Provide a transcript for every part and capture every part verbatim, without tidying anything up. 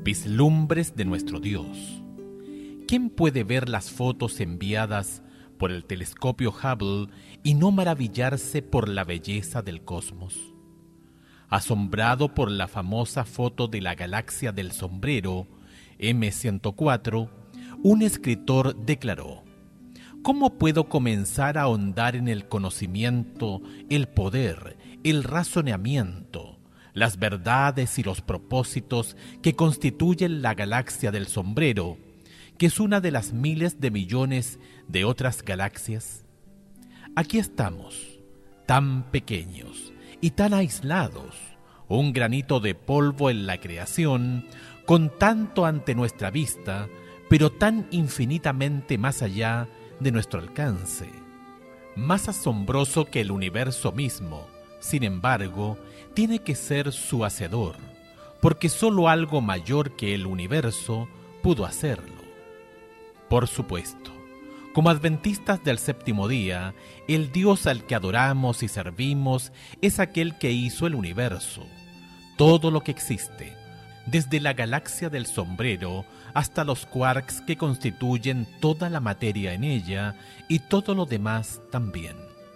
Vislumbres de nuestro Dios. ¿Quién puede ver las fotos enviadas por el telescopio Hubble y no maravillarse por la belleza del cosmos? Asombrado por la famosa foto de la galaxia del sombrero, eme ciento cuatro, un escritor declaró: ¿cómo puedo comenzar a ahondar en el conocimiento, el poder, el razonamiento, las verdades y los propósitos que constituyen la galaxia del sombrero, que es una de las miles de millones de otras galaxias? Aquí estamos, tan pequeños y tan aislados, un granito de polvo en la creación, con tanto ante nuestra vista, pero tan infinitamente más allá de nuestro alcance. Más asombroso que el universo mismo, sin embargo, tiene que ser su hacedor, porque sólo algo mayor que el universo pudo hacerlo. Por supuesto, como adventistas del séptimo día, el Dios al que adoramos y servimos es aquel que hizo el universo, todo lo que existe, desde la galaxia del sombrero hasta los quarks que constituyen toda la materia en ella y todo lo demás también.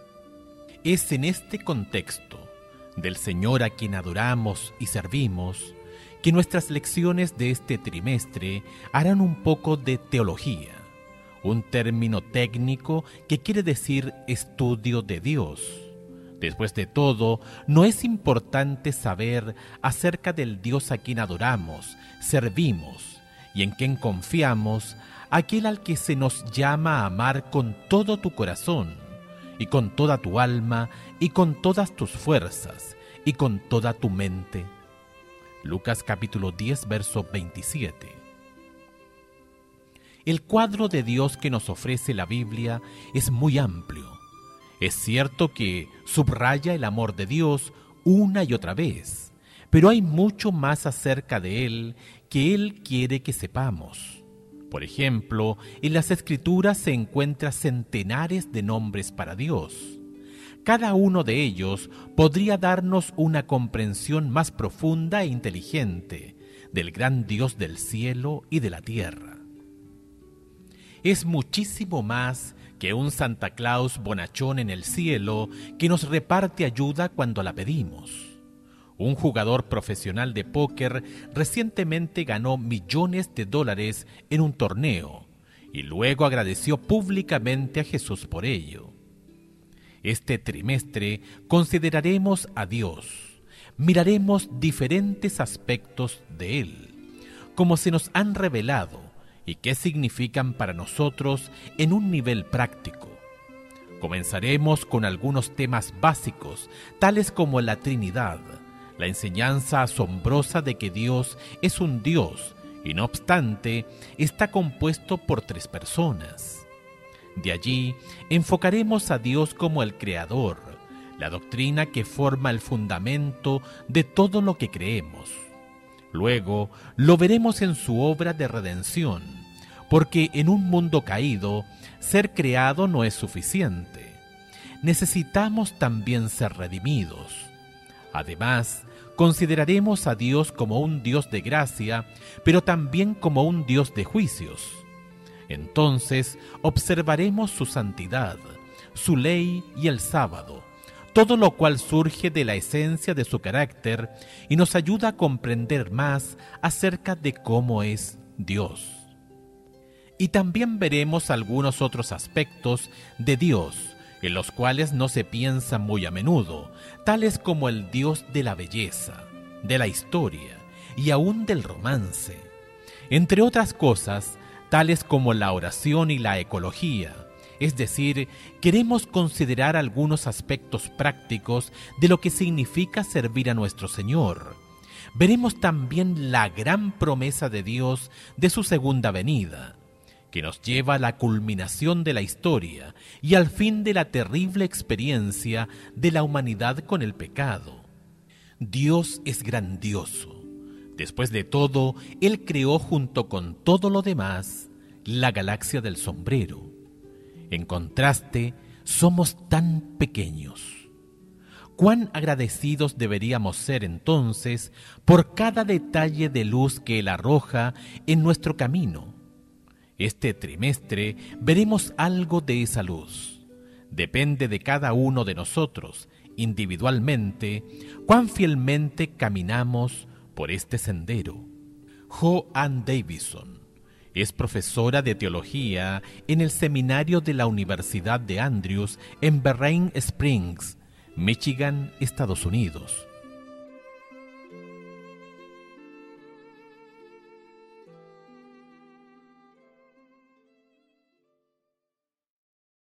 Es en este contexto del Señor a quien adoramos y servimos que nuestras lecciones de este trimestre harán un poco de teología, un término técnico que quiere decir estudio de Dios. Después de todo, ¿no es importante saber acerca del Dios a quien adoramos, servimos y en quien confiamos, aquel al que se nos llama a amar con todo tu corazón, y con toda tu alma, y con todas tus fuerzas, y con toda tu mente? Lucas capítulo diez, verso veintisiete. El cuadro de Dios que nos ofrece la Biblia es muy amplio. Es cierto que subraya el amor de Dios una y otra vez, pero hay mucho más acerca de Él que Él quiere que sepamos. Por ejemplo, en las Escrituras se encuentran centenares de nombres para Dios. Cada uno de ellos podría darnos una comprensión más profunda e inteligente del gran Dios del cielo y de la tierra. Es muchísimo más que un Santa Claus bonachón en el cielo que nos reparte ayuda cuando la pedimos. Un jugador profesional de póker recientemente ganó millones de dólares en un torneo y luego agradeció públicamente a Jesús por ello. Este trimestre consideraremos a Dios, miraremos diferentes aspectos de Él, como se nos han revelado y qué significan para nosotros en un nivel práctico. Comenzaremos con algunos temas básicos, tales como la Trinidad, la enseñanza asombrosa de que Dios es un Dios y no obstante está compuesto por tres personas. De allí enfocaremos a Dios como el Creador, la doctrina que forma el fundamento de todo lo que creemos. Luego lo veremos en su obra de redención, porque en un mundo caído, ser creado no es suficiente. Necesitamos también ser redimidos. Además, consideraremos a Dios como un Dios de gracia, pero también como un Dios de juicios. Entonces, observaremos su santidad, su ley y el sábado, todo lo cual surge de la esencia de su carácter y nos ayuda a comprender más acerca de cómo es Dios. Y también veremos algunos otros aspectos de Dios, en los cuales no se piensa muy a menudo, tales como el Dios de la belleza, de la historia y aún del romance. Entre otras cosas, tales como la oración y la ecología. Es decir, queremos considerar algunos aspectos prácticos de lo que significa servir a nuestro Señor. Veremos también la gran promesa de Dios de su segunda venida, que nos lleva a la culminación de la historia y al fin de la terrible experiencia de la humanidad con el pecado. Dios es grandioso. Después de todo, Él creó junto con todo lo demás la galaxia del sombrero. En contraste, somos tan pequeños. Cuán agradecidos deberíamos ser entonces por cada detalle de luz que Él arroja en nuestro camino. Este trimestre veremos algo de esa luz. Depende de cada uno de nosotros, individualmente, cuán fielmente caminamos por este sendero. Jo-Ann Davison es profesora de teología en el seminario de la Universidad de Andrews en Berrien Springs, Michigan, Estados Unidos.